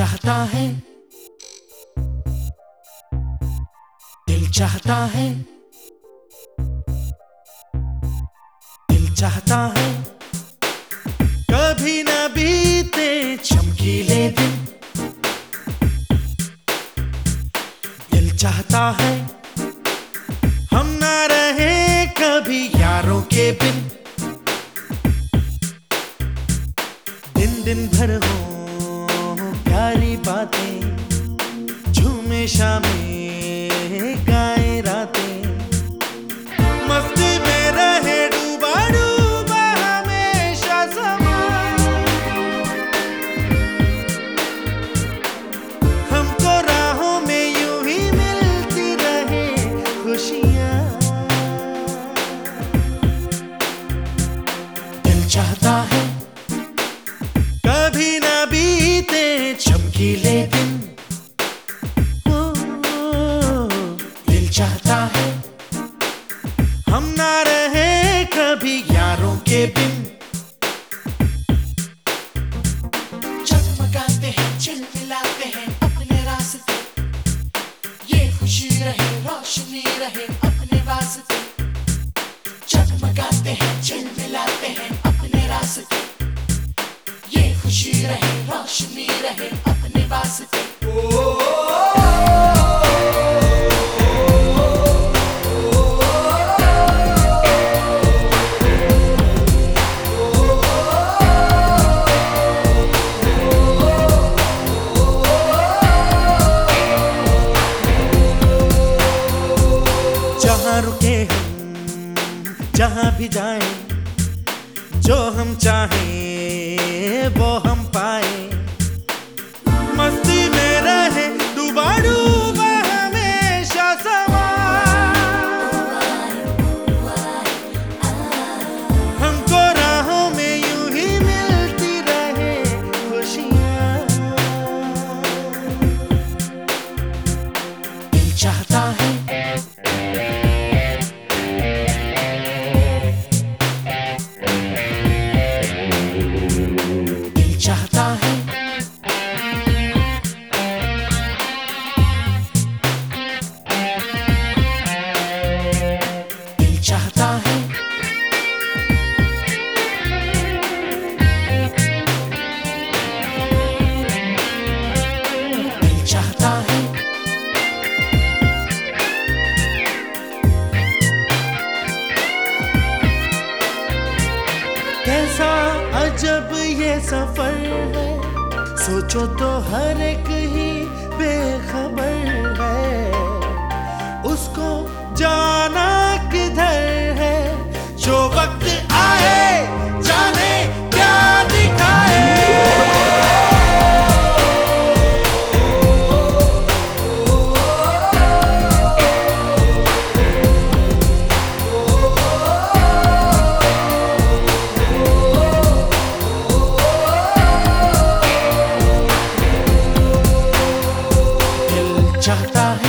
चाहता है, दिल चाहता है, दिल चाहता है कभी न बीते चमकीले दिन। दिल चाहता है हम ना रहे कभी यारों के बिन। दिन दिन भर हो प्यारी बातें, झूमे शामें गाए रातें, मस्ती में रहे डूबा डूबा हमेशा समा। हमको राहों में यूं ही मिलती रहे खुशियाँ। दिल चाहता है कभी ना बीते चमकीले दिन। दिल चाहता है हम ना रहे कभी यारों के बिन। जगमगाते हैं चिलमिलाते हैं अपने रास्ते, ये खुशी रहे रोशनी रहे अपने वास्ते। जगमगाते हैं चिलमिलाते हैं अपने रास्ते, ये खुशी रहे रोशनी रहे अपने वास्ते। जहाँ रुके हम जहाँ भी जाएं, जो हम चाहें वो हम पाए। मस्ती में रहे डूबा डूबा हमेशा समा। हमको राहों में यूं ही मिलती रहे खुशियाँ। दिल चाहता है चाहता है दिल चाहता है दिल चाहता है। कैसा अजब ये सफर है, सोचो तो हर एक ही बेखबर है। उसको जाना किधर है, जो वक्त आए जाने क्या दिखाए। चाहता है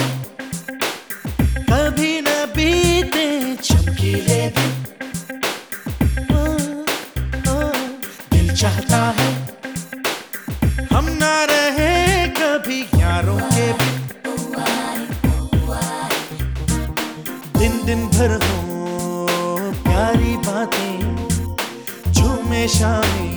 कभी न बीते चमकीले दिन। दिल चाहता है हम ना रहे कभी यारों के बिन। दिन दिन भर हो प्यारी बातें, झूमे शामें